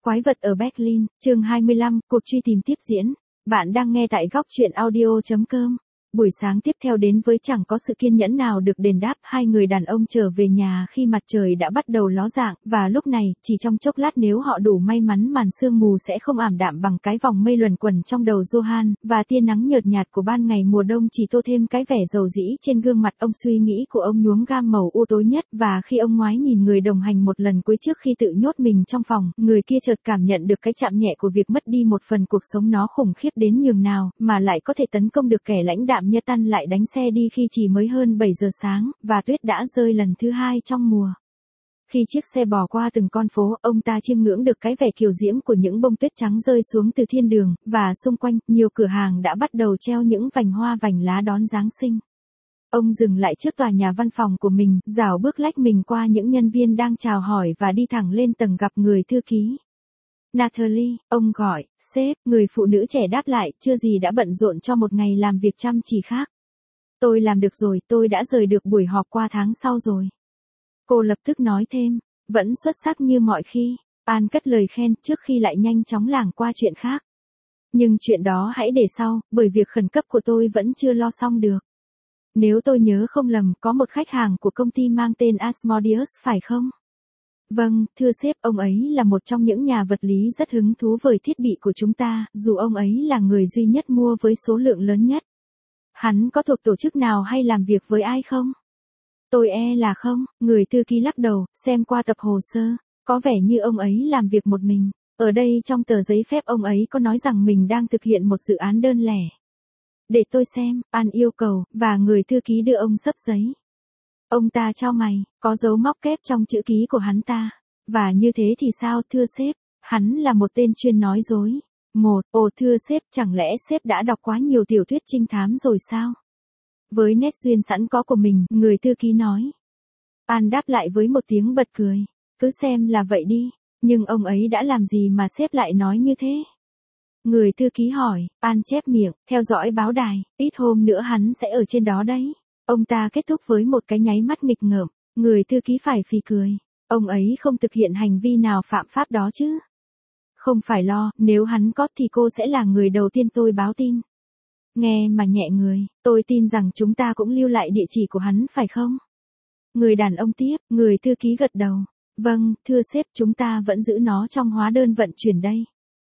Quái vật ở Berlin, chương 25, cuộc truy tìm tiếp diễn. Bạn đang nghe tại góc truyện audio.com. Buổi sáng tiếp theo đến với chẳng có sự kiên nhẫn nào được đền đáp, hai người đàn ông trở về nhà khi mặt trời đã bắt đầu ló dạng, và lúc này, chỉ trong chốc lát nếu họ đủ may mắn màn sương mù sẽ không ảm đạm bằng cái vòng mây luẩn quẩn trong đầu Johan, và tia nắng nhợt nhạt của ban ngày mùa đông chỉ tô thêm cái vẻ dầu dĩ trên gương mặt ông. Suy nghĩ của ông nhuốm gam màu u tối nhất, và khi ông ngoái nhìn người đồng hành một lần cuối trước khi tự nhốt mình trong phòng, người kia chợt cảm nhận được cái chạm nhẹ của việc mất đi một phần cuộc sống nó khủng khiếp đến nhường nào, mà lại có thể tấn công được kẻ lãnh đạm như Tan lại đánh xe đi khi chỉ mới hơn 7 giờ sáng, và tuyết đã rơi lần thứ hai trong mùa. Khi chiếc xe bò qua từng con phố, ông ta chiêm ngưỡng được cái vẻ kiều diễm của những bông tuyết trắng rơi xuống từ thiên đường, và xung quanh, nhiều cửa hàng đã bắt đầu treo những vành hoa vành lá đón Giáng sinh. Ông dừng lại trước tòa nhà văn phòng của mình, rảo bước lách mình qua những nhân viên đang chào hỏi và đi thẳng lên tầng gặp người thư ký. Natalie, ông gọi. Sếp, người phụ nữ trẻ đáp lại, chưa gì đã bận rộn cho một ngày làm việc chăm chỉ khác. Tôi làm được rồi, tôi đã rời được buổi họp qua tháng sau rồi. Cô lập tức nói thêm, vẫn xuất sắc như mọi khi. An cất lời khen trước khi lại nhanh chóng lảng qua chuyện khác. Nhưng chuyện đó hãy để sau, bởi việc khẩn cấp của tôi vẫn chưa lo xong được. Nếu tôi nhớ không lầm, có một khách hàng của công ty mang tên Asmodeus phải không? Vâng, thưa sếp, ông ấy là một trong những nhà vật lý rất hứng thú với thiết bị của chúng ta, dù ông ấy là người duy nhất mua với số lượng lớn nhất. Hắn có thuộc tổ chức nào hay làm việc với ai không? Tôi là không, người thư ký lắc đầu, xem qua tập hồ sơ, có vẻ như ông ấy làm việc một mình. Ở đây trong tờ giấy phép ông ấy có nói rằng mình đang thực hiện một dự án đơn lẻ. Để tôi xem, An yêu cầu, và người thư ký đưa ông xấp giấy. Ông ta chau mày, có dấu móc kép trong chữ ký của hắn ta. Và như thế thì sao thưa sếp, hắn là một tên chuyên nói dối. Ồ thưa sếp, chẳng lẽ sếp đã đọc quá nhiều tiểu thuyết trinh thám rồi sao? Với nét duyên sẵn có của mình, người thư ký nói. An đáp lại với một tiếng bật cười. Cứ xem là vậy đi, nhưng ông ấy đã làm gì mà sếp lại nói như thế? Người thư ký hỏi. An chép miệng, theo dõi báo đài, ít hôm nữa hắn sẽ ở trên đó đấy. Ông ta kết thúc với một cái nháy mắt nghịch ngợm. Người thư ký phải phì cười. Ông ấy không thực hiện hành vi nào phạm pháp đó chứ? Không phải lo, nếu hắn có thì cô sẽ là người đầu tiên tôi báo tin. Nghe mà nhẹ người, tôi tin rằng chúng ta cũng lưu lại địa chỉ của hắn phải không? Người đàn ông tiếp, người thư ký gật đầu. Vâng, thưa sếp, chúng ta vẫn giữ nó trong hóa đơn vận chuyển đây.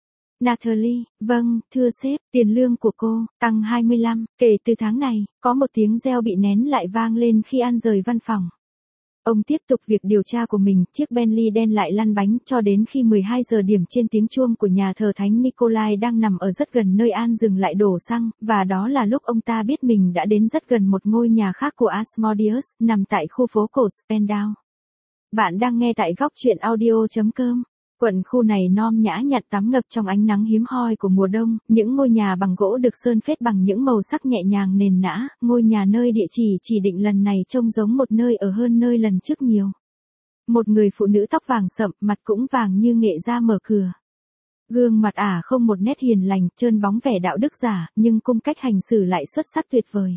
Natalie, vâng, thưa sếp, tiền lương của cô, tăng 25, kể từ tháng này, có một tiếng reo bị nén lại vang lên khi An rời văn phòng. Ông tiếp tục việc điều tra của mình, chiếc Bentley đen lại lăn bánh cho đến khi 12 giờ điểm trên tiếng chuông của nhà thờ Thánh Nikolai đang nằm ở rất gần nơi An dừng lại đổ xăng, và đó là lúc ông ta biết mình đã đến rất gần một ngôi nhà khác của Asmodeus, nằm tại khu phố cổ Spandau. Bạn đang nghe tại góc truyện audio.com. Quận khu này non nhã nhặn tắm ngập trong ánh nắng hiếm hoi của mùa đông, những ngôi nhà bằng gỗ được sơn phết bằng những màu sắc nhẹ nhàng nền nã, ngôi nhà nơi địa chỉ định lần này trông giống một nơi ở hơn nơi lần trước nhiều. Một người phụ nữ tóc vàng sậm, mặt cũng vàng như nghệ ra mở cửa. Gương mặt không một nét hiền lành, trơn bóng vẻ đạo đức giả, nhưng cung cách hành xử lại xuất sắc tuyệt vời.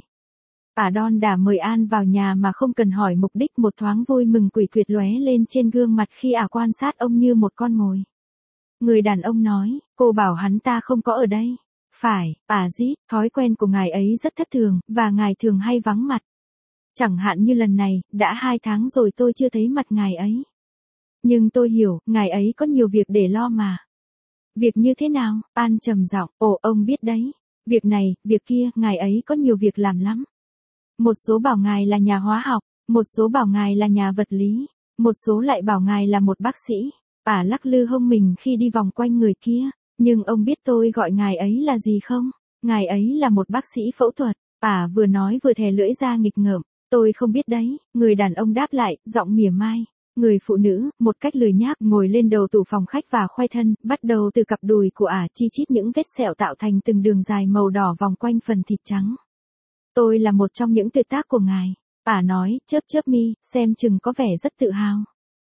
Đon đã mời An vào nhà mà không cần hỏi mục đích, một thoáng vui mừng quỷ quyệt lóe lên trên gương mặt khi quan sát ông như một con mồi. Người đàn ông nói, cô bảo hắn ta không có ở đây. Phải, Zit, thói quen của ngài ấy rất thất thường, và ngài thường hay vắng mặt. Chẳng hạn như lần này, đã 2 tháng rồi tôi chưa thấy mặt ngài ấy. Nhưng tôi hiểu, ngài ấy có nhiều việc để lo mà. Việc như thế nào? An trầm giọng, ông biết đấy. Việc này, việc kia, ngài ấy có nhiều việc làm lắm. Một số bảo ngài là nhà hóa học, một số bảo ngài là nhà vật lý, một số lại bảo ngài là một bác sĩ. Lắc lư hông mình khi đi vòng quanh người kia, nhưng ông biết tôi gọi ngài ấy là gì không? Ngài ấy là một bác sĩ phẫu thuật. Vừa nói vừa thè lưỡi ra nghịch ngợm. Tôi không biết đấy, người đàn ông đáp lại, giọng mỉa mai. Người phụ nữ, một cách lười nhác, ngồi lên đầu tủ phòng khách và khoai thân, bắt đầu từ cặp đùi của chi chít những vết sẹo tạo thành từng đường dài màu đỏ vòng quanh phần thịt trắng. Tôi là một trong những tuyệt tác của ngài. Nói, chớp mi, xem chừng có vẻ rất tự hào.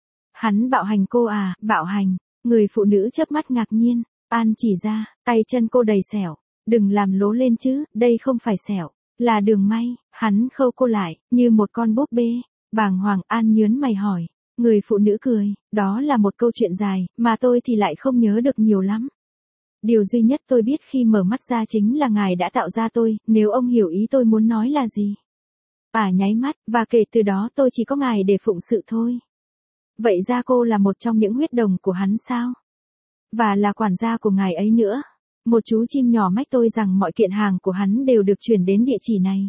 Hắn bạo hành cô bạo hành. Người phụ nữ chớp mắt ngạc nhiên. An chỉ ra, tay chân cô đầy sẹo. Đừng làm lố lên chứ, đây không phải sẹo, là đường may. Hắn khâu cô lại, như một con búp bê. Bàng hoàng. An nhớn mày hỏi. Người phụ nữ cười, đó là một câu chuyện dài, mà tôi thì lại không nhớ được nhiều lắm. Điều duy nhất tôi biết khi mở mắt ra chính là ngài đã tạo ra tôi, nếu ông hiểu ý tôi muốn nói là gì. Nháy mắt, và kể từ đó tôi chỉ có ngài để phụng sự thôi. Vậy ra cô là một trong những huyết đồng của hắn sao? Và là quản gia của ngài ấy nữa. Một chú chim nhỏ mách tôi rằng mọi kiện hàng của hắn đều được chuyển đến địa chỉ này.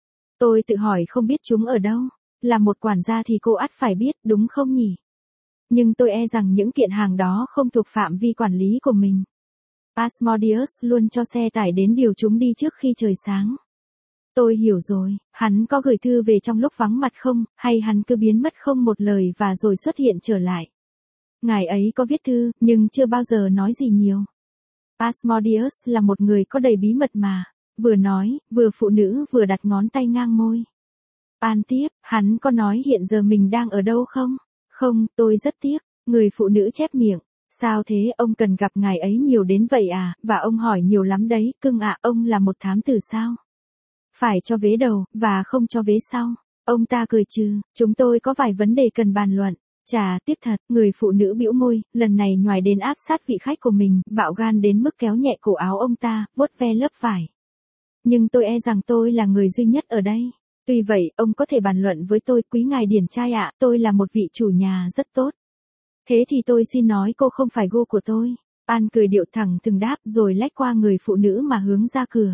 Tôi tự hỏi không biết chúng ở đâu. Là một quản gia thì cô ắt phải biết, đúng không nhỉ? Nhưng tôi e rằng những kiện hàng đó không thuộc phạm vi quản lý của mình. Asmodeus luôn cho xe tải đến điều chúng đi trước khi trời sáng. Tôi hiểu rồi, hắn có gửi thư về trong lúc vắng mặt không, hay hắn cứ biến mất không một lời và rồi xuất hiện trở lại. Ngài ấy có viết thư, nhưng chưa bao giờ nói gì nhiều. Asmodeus là một người có đầy bí mật mà. Vừa nói, vừa phụ nữ vừa đặt ngón tay ngang môi. An tiếp, hắn có nói hiện giờ mình đang ở đâu không? Không, tôi rất tiếc. Người phụ nữ chép miệng. Sao thế, ông cần gặp ngài ấy nhiều đến vậy à, và ông hỏi nhiều lắm đấy, cưng ạ, ông là một thám tử sao? Phải cho vế đầu, và không cho vế sau. Ông ta cười trừ, chúng tôi có vài vấn đề cần bàn luận. Chà, tiếc thật, người phụ nữ bĩu môi, lần này nhoài đến áp sát vị khách của mình, bạo gan đến mức kéo nhẹ cổ áo ông ta, vuốt ve lớp vải. Nhưng tôi e rằng tôi là người duy nhất ở đây. Tuy vậy, ông có thể bàn luận với tôi, quý ngài điển trai ạ, tôi là một vị chủ nhà rất tốt. Thế thì tôi xin nói cô không phải gu của tôi. An cười điệu thẳng thừng đáp rồi lách qua người phụ nữ mà hướng ra cửa.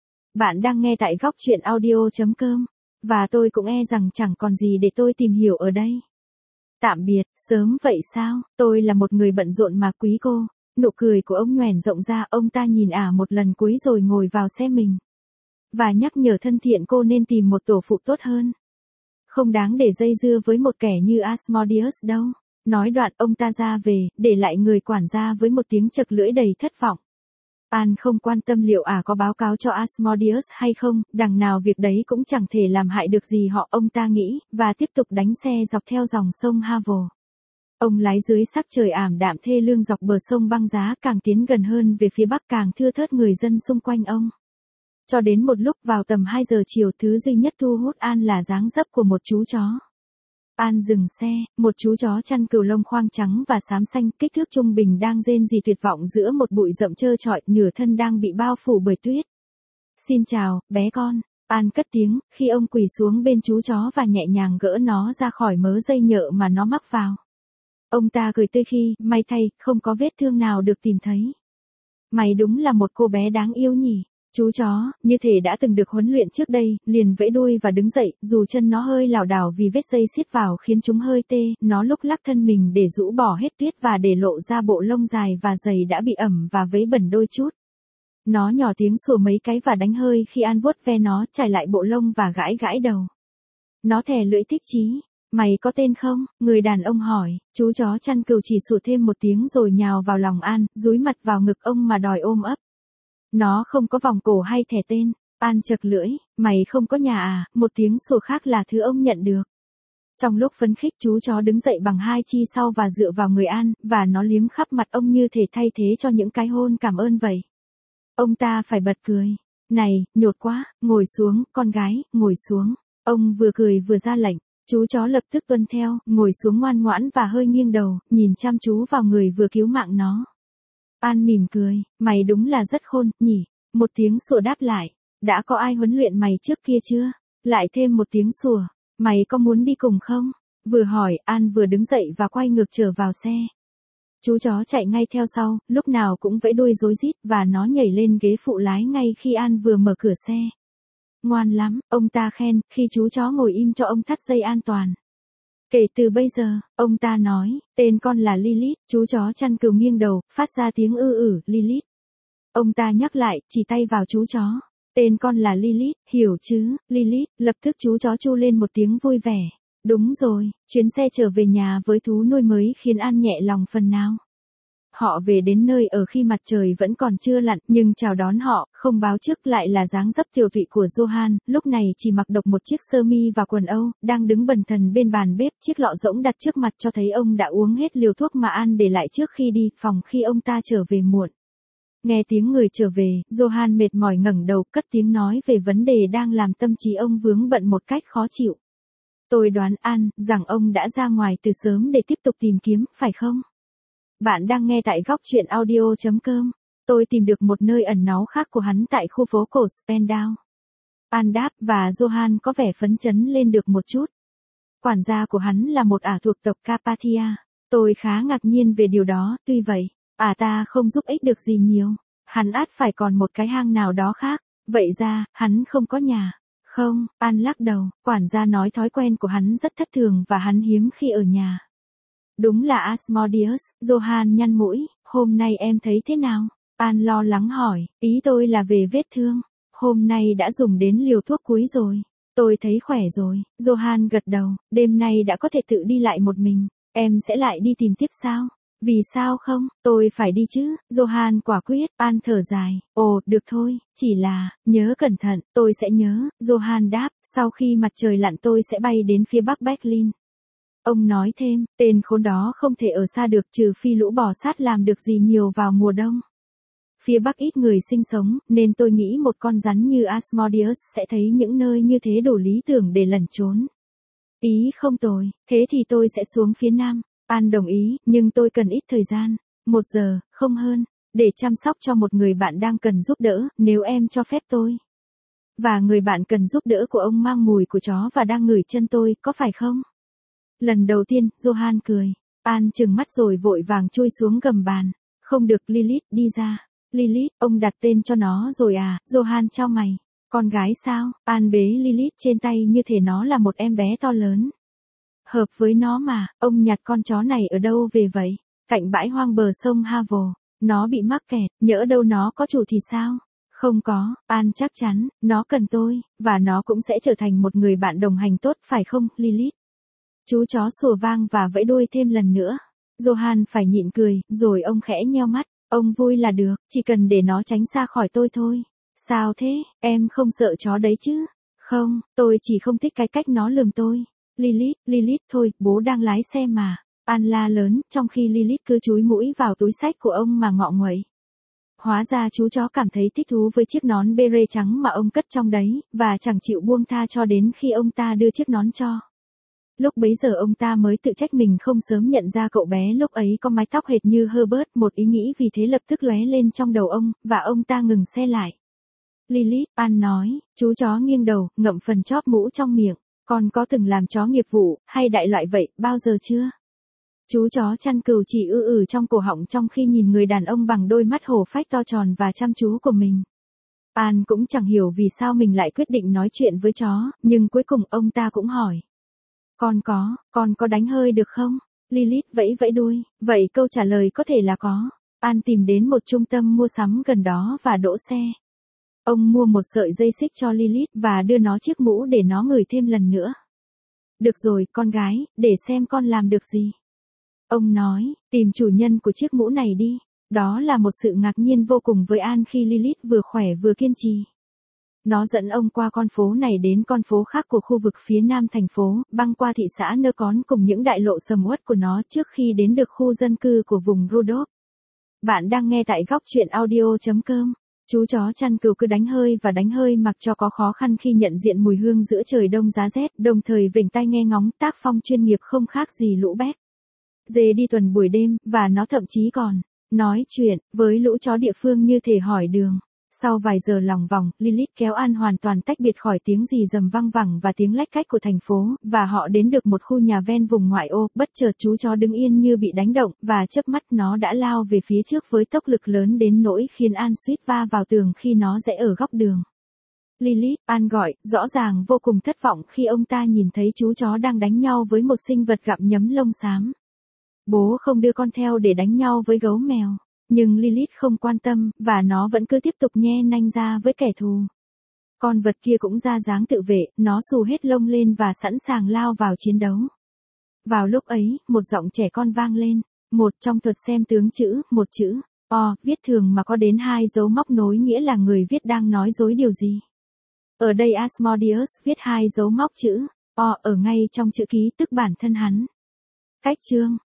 Bạn đang nghe tại góc truyện audio.com. Và tôi cũng e rằng chẳng còn gì để tôi tìm hiểu ở đây. Tạm biệt, sớm vậy sao, tôi là một người bận rộn mà quý cô. Nụ cười của ông nhoẻn rộng ra, ông ta nhìn một lần cuối rồi ngồi vào xe mình. Và nhắc nhở thân thiện cô nên tìm một tổ phụ tốt hơn. Không đáng để dây dưa với một kẻ như Asmodeus đâu. Nói đoạn ông ta ra về, để lại người quản gia với một tiếng chậc lưỡi đầy thất vọng. An không quan tâm liệu có báo cáo cho Asmodeus hay không, đằng nào việc đấy cũng chẳng thể làm hại được gì họ, ông ta nghĩ, và tiếp tục đánh xe dọc theo dòng sông Havel. Ông lái dưới sắc trời ảm đạm thê lương dọc bờ sông băng giá, càng tiến gần hơn về phía bắc càng thưa thớt người dân xung quanh ông. Cho đến một lúc vào tầm 2 giờ chiều, thứ duy nhất thu hút An là dáng dấp của một chú chó. An dừng xe, một chú chó chăn cừu lông khoang trắng và xám xanh, kích thước trung bình đang rên rỉ tuyệt vọng giữa một bụi rậm trơ trọi, nửa thân đang bị bao phủ bởi tuyết. Xin chào, bé con, An cất tiếng, khi ông quỳ xuống bên chú chó và nhẹ nhàng gỡ nó ra khỏi mớ dây nhợ mà nó mắc vào. Ông ta cười tươi khi, may thay, không có vết thương nào được tìm thấy. Mày đúng là một cô bé đáng yêu nhỉ. Chú chó, như thể đã từng được huấn luyện trước đây, liền vẫy đuôi và đứng dậy, dù chân nó hơi lảo đảo vì vết dây siết vào khiến chúng hơi tê, nó lúc lắc thân mình để rũ bỏ hết tuyết và để lộ ra bộ lông dài và dày đã bị ẩm và vấy bẩn đôi chút. Nó nhỏ tiếng sủa mấy cái và đánh hơi khi An vuốt ve nó, trải lại bộ lông và gãi gãi đầu. Nó thè lưỡi thích chí. Mày có tên không? Người đàn ông hỏi. Chú chó chăn cừu chỉ sủa thêm một tiếng rồi nhào vào lòng An, dúi mặt vào ngực ông mà đòi ôm ấp. Nó không có vòng cổ hay thẻ tên. An chậc lưỡi, mày không có nhà à, một tiếng sủa khác là thứ ông nhận được. Trong lúc phấn khích, chú chó đứng dậy bằng hai chi sau và dựa vào người An, và nó liếm khắp mặt ông như thể thay thế cho những cái hôn cảm ơn vậy. Ông ta phải bật cười. Này, nhột quá, ngồi xuống, con gái, ngồi xuống. Ông vừa cười vừa ra lệnh. Chú chó lập tức tuân theo, ngồi xuống ngoan ngoãn và hơi nghiêng đầu, nhìn chăm chú vào người vừa cứu mạng nó. An mỉm cười, mày đúng là rất khôn, nhỉ? Một tiếng sủa đáp lại. Đã có ai huấn luyện mày trước kia chưa? Lại thêm một tiếng sủa. Mày có muốn đi cùng không? Vừa hỏi, An vừa đứng dậy và quay ngược trở vào xe. Chú chó chạy ngay theo sau, lúc nào cũng vẫy đuôi rối rít và nó nhảy lên ghế phụ lái ngay khi An vừa mở cửa xe. Ngoan lắm, ông ta khen, khi chú chó ngồi im cho ông thắt dây an toàn. Kể từ bây giờ, ông ta nói, tên con là Lilith, chú chó chăn cừu nghiêng đầu, phát ra tiếng Lilith. Ông ta nhắc lại, chỉ tay vào chú chó. Tên con là Lilith, hiểu chứ, Lilith, lập tức chú chó chu lên một tiếng vui vẻ. Đúng rồi, chuyến xe trở về nhà với thú nuôi mới khiến An nhẹ lòng phần nào. Họ về đến nơi ở khi mặt trời vẫn còn chưa lặn, nhưng chào đón họ, không báo trước lại là dáng dấp tiều tụy của Johan, lúc này chỉ mặc độc một chiếc sơ mi và quần Âu, đang đứng bần thần bên bàn bếp, chiếc lọ rỗng đặt trước mặt cho thấy ông đã uống hết liều thuốc mà An để lại trước khi đi phòng khi ông ta trở về muộn. Nghe tiếng người trở về, Johan mệt mỏi ngẩng đầu, cất tiếng nói về vấn đề đang làm tâm trí ông vướng bận một cách khó chịu. Tôi đoán An rằng ông đã ra ngoài từ sớm để tiếp tục tìm kiếm, phải không? Bạn đang nghe tại góc truyện audio.com. Tôi tìm được một nơi ẩn náu khác của hắn tại khu phố cổ Spandau. An đáp và Johan có vẻ phấn chấn lên được một chút. Quản gia của hắn là một ả thuộc tộc Carpathia. Tôi khá ngạc nhiên về điều đó, tuy vậy, ả ta không giúp ích được gì nhiều. Hắn ắt phải còn một cái hang nào đó khác. Vậy ra, hắn không có nhà. Không, An lắc đầu, quản gia nói thói quen của hắn rất thất thường và hắn hiếm khi ở nhà. Đúng là Asmodeus, Johan nhăn mũi, hôm nay em thấy thế nào? An lo lắng hỏi, ý tôi là về vết thương. Hôm nay đã dùng đến liều thuốc cuối rồi. Tôi thấy khỏe rồi, Johan gật đầu, đêm nay đã có thể tự đi lại một mình. Em sẽ lại đi tìm tiếp sao? Vì sao không, tôi phải đi chứ, Johan quả quyết, An thở dài, ồ, được thôi, chỉ là, nhớ cẩn thận, tôi sẽ nhớ, Johan đáp, sau khi mặt trời lặn tôi sẽ bay đến phía bắc Berlin. Ông nói thêm, tên khốn đó không thể ở xa được trừ phi lũ bò sát làm được gì nhiều vào mùa đông. Phía bắc ít người sinh sống, nên tôi nghĩ một con rắn như Asmodeus sẽ thấy những nơi như thế đủ lý tưởng để lẩn trốn. Ý không tồi, thế thì tôi sẽ xuống phía nam. An đồng ý, nhưng tôi cần ít thời gian, 1 giờ, không hơn, để chăm sóc cho một người bạn đang cần giúp đỡ, nếu em cho phép tôi. Và người bạn cần giúp đỡ của ông mang mùi của chó và đang ngửi chân tôi, có phải không? Lần đầu tiên, Johan cười. An trừng mắt rồi vội vàng chui xuống gầm bàn. Không được, Lilith, đi ra. Lilith, ông đặt tên cho nó rồi à? Johan chau mày. Con gái sao? An bế Lilith trên tay như thể nó là một em bé to lớn. Hợp với nó mà, ông nhặt con chó này ở đâu về vậy? Cạnh bãi hoang bờ sông Havel. Nó bị mắc kẹt, nhỡ đâu nó có chủ thì sao? Không có, An chắc chắn, nó cần tôi, và nó cũng sẽ trở thành một người bạn đồng hành tốt phải không, Lilith? Chú chó sủa vang và vẫy đuôi thêm lần nữa. Johan phải nhịn cười, rồi ông khẽ nheo mắt. Ông vui là được, chỉ cần để nó tránh xa khỏi tôi thôi. Sao thế, em không sợ chó đấy chứ? Không, tôi chỉ không thích cái cách nó lườm tôi. Lilith thôi, bố đang lái xe mà. An la lớn, trong khi Lilith cứ chúi mũi vào túi xách của ông mà ngọ nguậy. Hóa ra chú chó cảm thấy thích thú với chiếc nón bê-rê trắng mà ông cất trong đấy, và chẳng chịu buông tha cho đến khi ông ta đưa chiếc nón cho. Lúc bấy giờ ông ta mới tự trách mình không sớm nhận ra cậu bé lúc ấy có mái tóc hệt như Herbert, một ý nghĩ vì thế lập tức lóe lên trong đầu ông, và ông ta ngừng xe lại. Lilith, An nói, chú chó nghiêng đầu, ngậm phần chóp mũ trong miệng. Con có từng làm chó nghiệp vụ, hay đại loại vậy, bao giờ chưa? Chú chó chăn cừu chỉ trong cổ họng trong khi nhìn người đàn ông bằng đôi mắt hổ phách to tròn và chăm chú của mình. An cũng chẳng hiểu vì sao mình lại quyết định nói chuyện với chó, nhưng cuối cùng ông ta cũng hỏi. Con có đánh hơi được không? Lilith vẫy vẫy đuôi, vậy câu trả lời có thể là có. An tìm đến một trung tâm mua sắm gần đó và đỗ xe. Ông mua một sợi dây xích cho Lilith và đưa nó chiếc mũ để nó ngửi thêm lần nữa. Được rồi, con gái, để xem con làm được gì. Ông nói, tìm chủ nhân của chiếc mũ này đi. Đó là một sự ngạc nhiên vô cùng với An khi Lilith vừa khỏe vừa kiên trì. Nó dẫn ông qua con phố này đến con phố khác của khu vực phía nam thành phố, băng qua thị xã Nơ Cón cùng những đại lộ sầm uất của nó trước khi đến được khu dân cư của vùng Rudolph. Bạn đang nghe tại góc truyện audio.com. Chú chó chăn cừu cứ đánh hơi mặc cho có khó khăn khi nhận diện mùi hương giữa trời đông giá rét, đồng thời vểnh tai nghe ngóng tác phong chuyên nghiệp không khác gì lũ béc. Dê đi tuần buổi đêm, và nó thậm chí còn nói chuyện với lũ chó địa phương như thể hỏi đường. Sau vài giờ lòng vòng, Lilith kéo An hoàn toàn tách biệt khỏi tiếng rì rầm văng vẳng và tiếng lách cách của thành phố, và họ đến được một khu nhà ven vùng ngoại ô. Bất chợt chú chó đứng yên như bị đánh động, và chớp mắt nó đã lao về phía trước với tốc lực lớn đến nỗi khiến An suýt va vào tường khi nó rẽ ở góc đường. Lilith, An gọi, rõ ràng vô cùng thất vọng khi ông ta nhìn thấy chú chó đang đánh nhau với một sinh vật gặm nhấm lông xám. Bố không đưa con theo để đánh nhau với gấu mèo. Nhưng Lilith không quan tâm, và nó vẫn cứ tiếp tục nhe nanh ra với kẻ thù. Con vật kia cũng ra dáng tự vệ, nó xù hết lông lên và sẵn sàng lao vào chiến đấu. Vào lúc ấy, một giọng trẻ con vang lên. Một trong thuật xem tướng chữ, một chữ O, viết thường mà có đến 2 dấu móc nối nghĩa là người viết đang nói dối điều gì. Ở đây Asmodeus viết 2 dấu móc chữ O ở ngay trong chữ ký tức bản thân hắn. Cách chương